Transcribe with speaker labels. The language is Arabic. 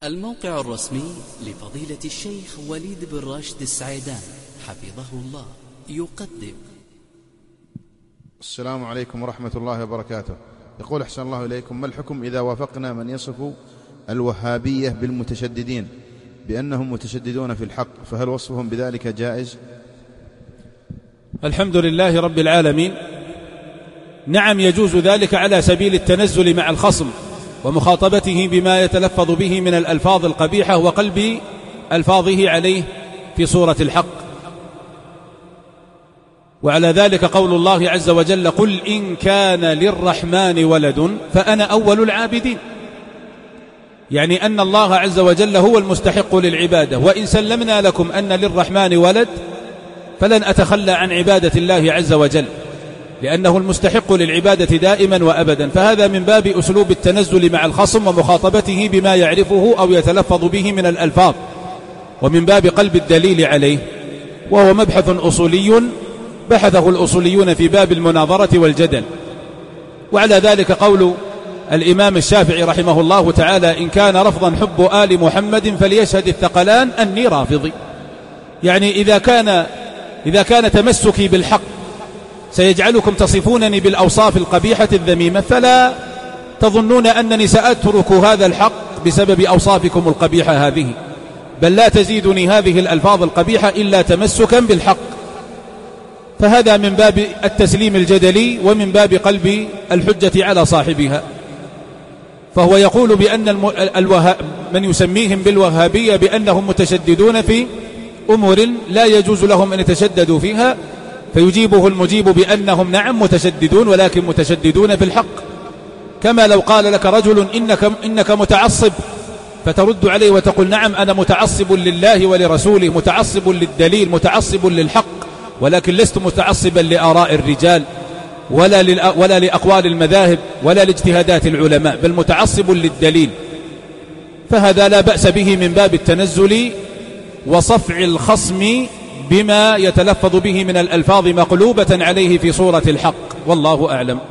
Speaker 1: الموقع الرسمي لفضيلة الشيخ وليد بن راشد السعيدان حفظه الله يقدم.
Speaker 2: السلام عليكم ورحمة الله وبركاته. يقول أحسن الله إليكم: ما الحكم إذا وافقنا من يصف الوهابية بالمتشددين بأنهم متشددون في الحق، فهل وصفهم بذلك جائز؟
Speaker 3: الحمد لله رب العالمين. نعم، يجوز ذلك على سبيل التنزل مع الخصم ومخاطبته بما يتلفظ به من الألفاظ القبيحة وقلب ألفاظه عليه في صورة الحق. وعلى ذلك قول الله عز وجل: قل إن كان للرحمن ولد فأنا أول العابدين، يعني أن الله عز وجل هو المستحق للعبادة، وإن سلمنا لكم أن للرحمن ولد فلن أتخلى عن عبادة الله عز وجل، لأنه المستحق للعبادة دائما وأبدا. فهذا من باب أسلوب التنزل مع الخصم ومخاطبته بما يعرفه أو يتلفظ به من الألفاظ، ومن باب قلب الدليل عليه، وهو مبحث أصولي بحثه الأصوليون في باب المناظرة والجدل. وعلى ذلك قول الإمام الشافعي رحمه الله تعالى: إن كان رفضا حب آل محمد فليشهد الثقلان أني رافضي. يعني إذا كان تمسكي بالحق سيجعلكم تصفونني بالأوصاف القبيحة الذميمة، فلا تظنون أنني سأترك هذا الحق بسبب أوصافكم القبيحة هذه، بل لا تزيدني هذه الألفاظ القبيحة إلا تمسكا بالحق. فهذا من باب التسليم الجدلي ومن باب قلب الحجة على صاحبها. فهو يقول بأن من يسميهم بالوهابية بأنهم متشددون في أمور لا يجوز لهم أن يتشددوا فيها، فيجيبه المجيب بأنهم نعم متشددون، ولكن متشددون في الحق. كما لو قال لك رجل إنك متعصب، فترد عليه وتقول: نعم أنا متعصب لله ولرسوله، متعصب للدليل، متعصب للحق، ولكن لست متعصبا لآراء الرجال ولا لأقوال المذاهب ولا لاجتهادات العلماء، بل متعصب للدليل. فهذا لا بأس به من باب التنزل وصفع الخصم بما يتلفظ به من الألفاظ مقلوبة عليه في صورة الحق، والله أعلم.